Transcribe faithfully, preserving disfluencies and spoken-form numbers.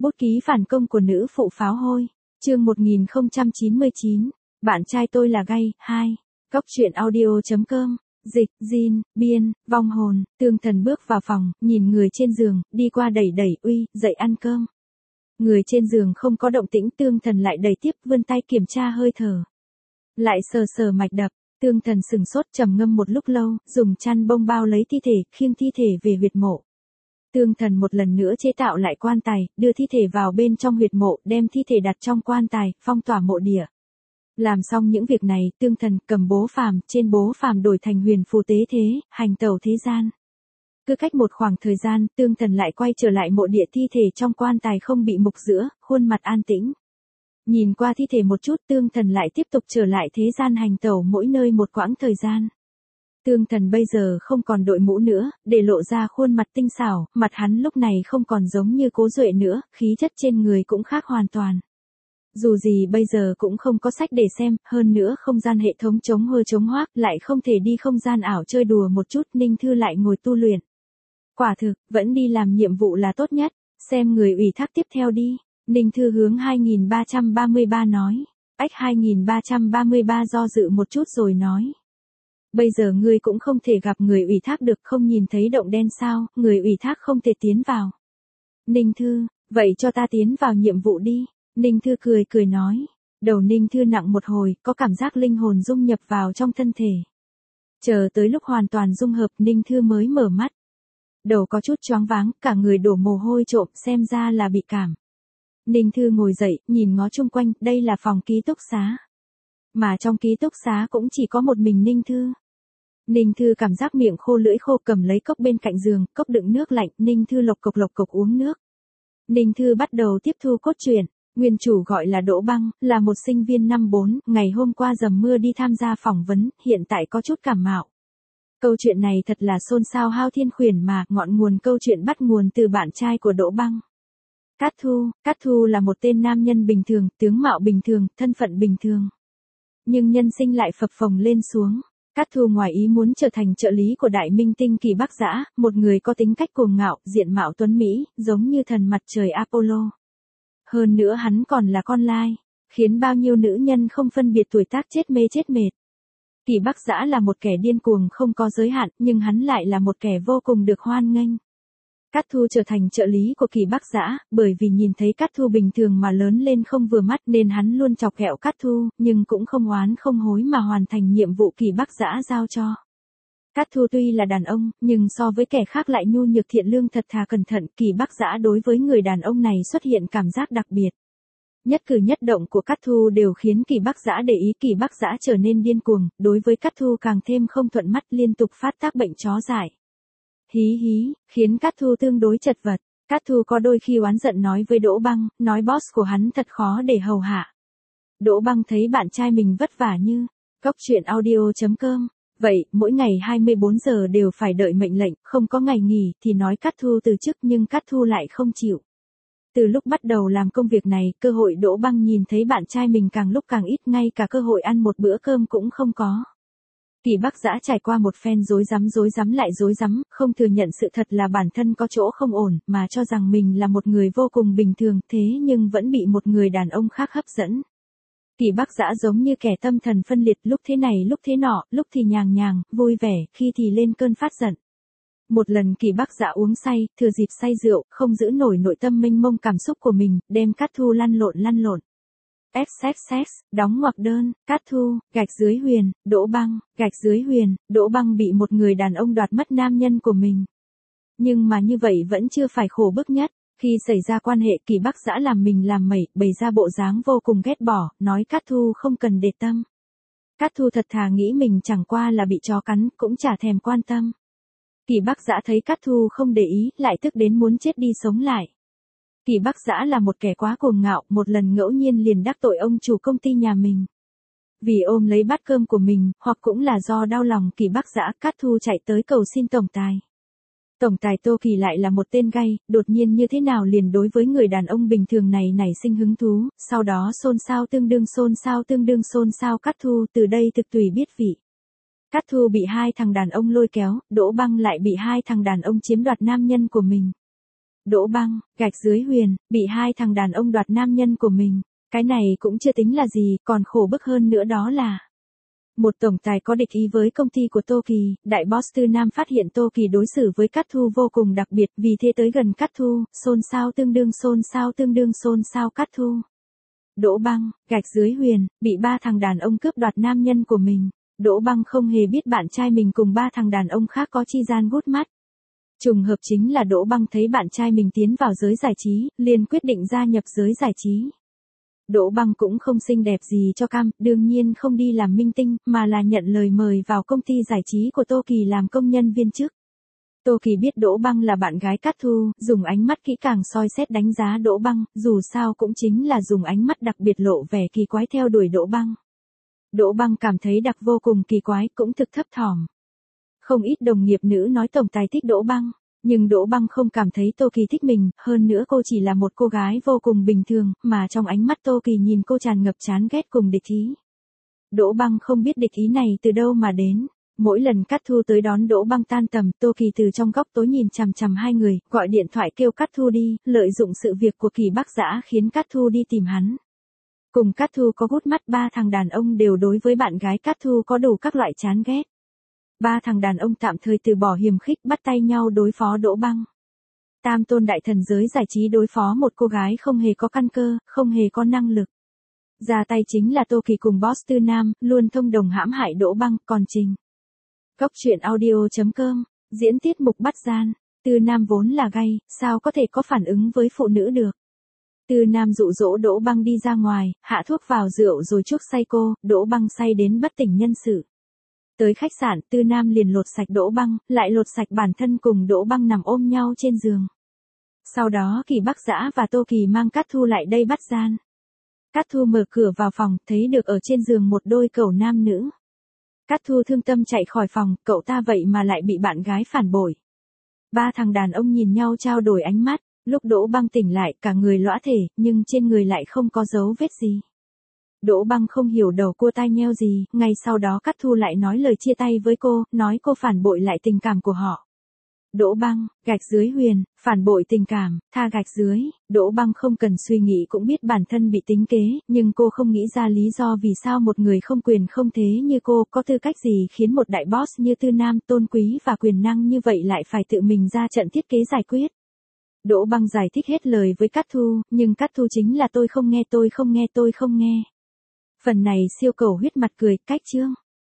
Bút ký phản công của nữ phụ pháo hôi. Chương một nghìn không trăm chín mươi chín. Bạn trai tôi là gay. hai. Góc truyện audio.com. Dịch, Jin, biên, vong hồn. Tương Thần bước vào phòng, nhìn người trên giường, đi qua đẩy đẩy, uy, dậy ăn cơm. Người trên giường không có động tĩnh, Tương Thần lại đẩy tiếp, vươn tay kiểm tra hơi thở. Lại sờ sờ mạch đập. Tương Thần sừng sốt, trầm ngâm một lúc lâu, dùng chăn bông bao lấy thi thể, khiêng thi thể về huyệt mộ. Tương Thần một lần nữa chế tạo lại quan tài, đưa thi thể vào bên trong huyệt mộ, đem thi thể đặt trong quan tài, phong tỏa mộ địa. Làm xong những việc này, Tương Thần cầm bố phàm, trên bố phàm đổi thành huyền phù tế thế, hành tẩu thế gian. Cứ cách một khoảng thời gian, Tương Thần lại quay trở lại mộ địa, thi thể trong quan tài không bị mục giữa, khuôn mặt an tĩnh. Nhìn qua thi thể một chút, Tương Thần lại tiếp tục trở lại thế gian hành tẩu mỗi nơi một quãng thời gian. Tương Thần bây giờ không còn đội mũ nữa, để lộ ra khuôn mặt tinh xảo, mặt hắn lúc này không còn giống như Cố Duệ nữa, khí chất trên người cũng khác hoàn toàn. Dù gì bây giờ cũng không có sách để xem, hơn nữa không gian hệ thống chống hơ chống hoác, lại không thể đi không gian ảo chơi đùa một chút, Ninh Thư lại ngồi tu luyện. Quả thực, vẫn đi làm nhiệm vụ là tốt nhất, xem người ủy thác tiếp theo đi. Ninh Thư hướng hai nghìn ba trăm ba mươi ba nói. Ách hai nghìn ba trăm ba mươi ba do dự một chút rồi nói. Bây giờ ngươi cũng không thể gặp người ủy thác được, không nhìn thấy động đen sao, người ủy thác không thể tiến vào. Ninh Thư, vậy cho ta tiến vào nhiệm vụ đi. Ninh Thư cười cười nói. Đầu Ninh Thư nặng một hồi, có cảm giác linh hồn dung nhập vào trong thân thể. Chờ tới lúc hoàn toàn dung hợp, Ninh Thư mới mở mắt. Đầu có chút choáng váng, cả người đổ mồ hôi trộm, xem ra là bị cảm. Ninh Thư ngồi dậy, nhìn ngó chung quanh, đây là phòng ký túc xá. Mà trong ký túc xá cũng chỉ có một mình Ninh Thư. Ninh Thư cảm giác miệng khô lưỡi khô, cầm lấy cốc bên cạnh giường, cốc đựng nước lạnh, Ninh Thư lộc cộc lộc cộc uống nước. Ninh Thư bắt đầu tiếp thu cốt truyện. Nguyên chủ gọi là Đỗ Băng, là một sinh viên năm bốn, ngày hôm qua dầm mưa đi tham gia phỏng vấn, hiện tại có chút cảm mạo. Câu chuyện này thật là xôn xao hao thiên khuyển mà, ngọn nguồn câu chuyện bắt nguồn từ bạn trai của Đỗ Băng. Cát Thu, Cát Thu là một tên nam nhân bình thường, tướng mạo bình thường, thân phận bình thường. Nhưng nhân sinh lại phập phồng lên xuống. Cát Thu ngoài ý muốn trở thành trợ lý của đại minh tinh Kỳ Bắc Dã, một người có tính cách cuồng ngạo, diện mạo tuấn mỹ, giống như thần mặt trời Apollo. Hơn nữa hắn còn là con lai, khiến bao nhiêu nữ nhân không phân biệt tuổi tác chết mê chết mệt. Kỳ Bắc Dã là một kẻ điên cuồng không có giới hạn, nhưng hắn lại là một kẻ vô cùng được hoan nghênh. Cát Thu trở thành trợ lý của Kỳ Bắc Dã, bởi vì nhìn thấy Cát Thu bình thường mà lớn lên không vừa mắt nên hắn luôn chọc ghẹo Cát Thu, nhưng cũng không oán không hối mà hoàn thành nhiệm vụ Kỳ Bắc Dã giao cho. Cát Thu tuy là đàn ông, nhưng so với kẻ khác lại nhu nhược thiện lương thật thà cẩn thận, Kỳ Bắc Dã đối với người đàn ông này xuất hiện cảm giác đặc biệt. Nhất cử nhất động của Cát Thu đều khiến Kỳ Bắc Dã để ý, Kỳ Bắc Dã trở nên điên cuồng, đối với Cát Thu càng thêm không thuận mắt, liên tục phát tác bệnh chó dại. Hí hí, khiến Cát Thu tương đối chật vật. Cát Thu có đôi khi oán giận nói với Đỗ Băng, nói boss của hắn thật khó để hầu hạ. Đỗ Băng thấy bạn trai mình vất vả như, góc truyện audio.com. Vậy, mỗi ngày hai mươi bốn giờ đều phải đợi mệnh lệnh, không có ngày nghỉ, thì nói Cát Thu từ chức, nhưng Cát Thu lại không chịu. Từ lúc bắt đầu làm công việc này, cơ hội Đỗ Băng nhìn thấy bạn trai mình càng lúc càng ít, ngay cả cơ hội ăn một bữa cơm cũng không có. Kỳ Bắc Dã trải qua một phen rối rắm rối rắm lại rối rắm, không thừa nhận sự thật là bản thân có chỗ không ổn, mà cho rằng mình là một người vô cùng bình thường, thế nhưng vẫn bị một người đàn ông khác hấp dẫn. Kỳ Bắc Dã giống như kẻ tâm thần phân liệt, lúc thế này lúc thế nọ, lúc thì nhàng nhàng, vui vẻ, khi thì lên cơn phát giận. Một lần Kỳ Bắc Dã uống say, thừa dịp say rượu, không giữ nổi nội tâm mênh mông cảm xúc của mình, đem Cát Thu lăn lộn lăn lộn. xxx, đóng ngoặc đơn, Cát Thu, gạch dưới Huyền, Đỗ Băng, gạch dưới Huyền, Đỗ Băng bị một người đàn ông đoạt mất nam nhân của mình. Nhưng mà như vậy vẫn chưa phải khổ bức nhất. Khi xảy ra quan hệ, Kỳ Bắc Dã làm mình làm mẩy, bày ra bộ dáng vô cùng ghét bỏ, nói Cát Thu không cần để tâm. Cát Thu thật thà nghĩ mình chẳng qua là bị chó cắn, cũng chả thèm quan tâm. Kỳ Bắc Dã thấy Cát Thu không để ý, lại tức đến muốn chết đi sống lại. Kỳ Bắc Dã là một kẻ quá cuồng ngạo, một lần ngẫu nhiên liền đắc tội ông chủ công ty nhà mình. Vì ôm lấy bát cơm của mình, hoặc cũng là do đau lòng Kỳ Bắc Dã, Cát Thu chạy tới cầu xin tổng tài. Tổng tài Tô Kỳ lại là một tên gay, đột nhiên như thế nào liền đối với người đàn ông bình thường này nảy sinh hứng thú, sau đó xôn xao tương đương xôn xao tương đương xôn xao Cát Thu, từ đây thực tùy biết vị. Cát Thu bị hai thằng đàn ông lôi kéo, Đỗ Băng lại bị hai thằng đàn ông chiếm đoạt nam nhân của mình. Đỗ Băng, gạch dưới Huyền, bị hai thằng đàn ông đoạt nam nhân của mình. Cái này cũng chưa tính là gì, còn khổ bức hơn nữa đó là một tổng tài có địch ý với công ty của Tô Kỳ, đại boss Tư Nam phát hiện Tô Kỳ đối xử với Cát Thu vô cùng đặc biệt, vì thế tới gần Cát Thu, xôn xao tương đương xôn xao tương đương xôn xao Cát Thu. Đỗ Băng, gạch dưới Huyền, bị ba thằng đàn ông cướp đoạt nam nhân của mình. Đỗ Băng không hề biết bạn trai mình cùng ba thằng đàn ông khác có chi gian gút mắt. Trùng hợp chính là Đỗ Băng thấy bạn trai mình tiến vào giới giải trí, liền quyết định gia nhập giới giải trí. Đỗ Băng cũng không xinh đẹp gì cho cam, đương nhiên không đi làm minh tinh, mà là nhận lời mời vào công ty giải trí của Tô Kỳ làm công nhân viên chức. Tô Kỳ biết Đỗ Băng là bạn gái Cát Thu, dùng ánh mắt kỹ càng soi xét đánh giá Đỗ Băng, dù sao cũng chính là dùng ánh mắt đặc biệt lộ vẻ kỳ quái theo đuổi Đỗ Băng. Đỗ Băng cảm thấy đặc vô cùng kỳ quái, cũng thực thấp thỏm. Không ít đồng nghiệp nữ nói tổng tài thích Đỗ Băng, nhưng Đỗ Băng không cảm thấy Tô Kỳ thích mình, hơn nữa cô chỉ là một cô gái vô cùng bình thường, mà trong ánh mắt Tô Kỳ nhìn cô tràn ngập chán ghét cùng địch ý. Đỗ Băng không biết địch ý này từ đâu mà đến. Mỗi lần Cát Thu tới đón Đỗ Băng tan tầm, Tô Kỳ từ trong góc tối nhìn chằm chằm hai người, gọi điện thoại kêu Cát Thu đi, lợi dụng sự việc của Kỳ Bắc Dã khiến Cát Thu đi tìm hắn. Cùng Cát Thu có gút mắt, ba thằng đàn ông đều đối với bạn gái Cát Thu có đủ các loại chán ghét. Ba thằng đàn ông tạm thời từ bỏ hiềm khích, bắt tay nhau đối phó Đỗ Băng. Tam tôn đại thần giới giải trí đối phó một cô gái không hề có căn cơ, không hề có năng lực. Ra tay chính là Tô Kỳ cùng boss Tư Nam, luôn thông đồng hãm hại Đỗ Băng, còn Trình. Cốc truyện audio chấm com, diễn tiết mục bắt gian. Tư Nam vốn là gay, sao có thể có phản ứng với phụ nữ được. Tư Nam dụ dỗ Đỗ Băng đi ra ngoài, hạ thuốc vào rượu rồi chuốc say cô, Đỗ Băng say đến bất tỉnh nhân sự. Tới khách sạn, Tư Nam liền lột sạch Đỗ Băng, lại lột sạch bản thân cùng Đỗ Băng nằm ôm nhau trên giường. Sau đó Kỳ Bắc Dã và Tô Kỳ mang Cát Thu lại đây bắt gian. Cát Thu mở cửa vào phòng, thấy được ở trên giường một đôi cẩu nam nữ. Cát Thu thương tâm chạy khỏi phòng, cậu ta vậy mà lại bị bạn gái phản bội. Ba thằng đàn ông nhìn nhau trao đổi ánh mắt, lúc Đỗ Băng tỉnh lại cả người lõa thể, nhưng trên người lại không có dấu vết gì. Đỗ Băng không hiểu đầu cua tai nheo gì, ngay sau đó Cát Thu lại nói lời chia tay với cô, nói cô phản bội lại tình cảm của họ. Đỗ Băng, gạch dưới Huyền, phản bội tình cảm, tha gạch dưới, Đỗ Băng không cần suy nghĩ cũng biết bản thân bị tính kế, nhưng cô không nghĩ ra lý do vì sao một người không quyền không thế như cô có tư cách gì khiến một đại boss như Tư Nam tôn quý và quyền năng như vậy lại phải tự mình ra trận thiết kế giải quyết. Đỗ Băng giải thích hết lời với Cát Thu, nhưng Cát Thu chính là tôi không nghe tôi không nghe tôi không nghe. Phần này siêu cầu huyết mặt cười, cách chương.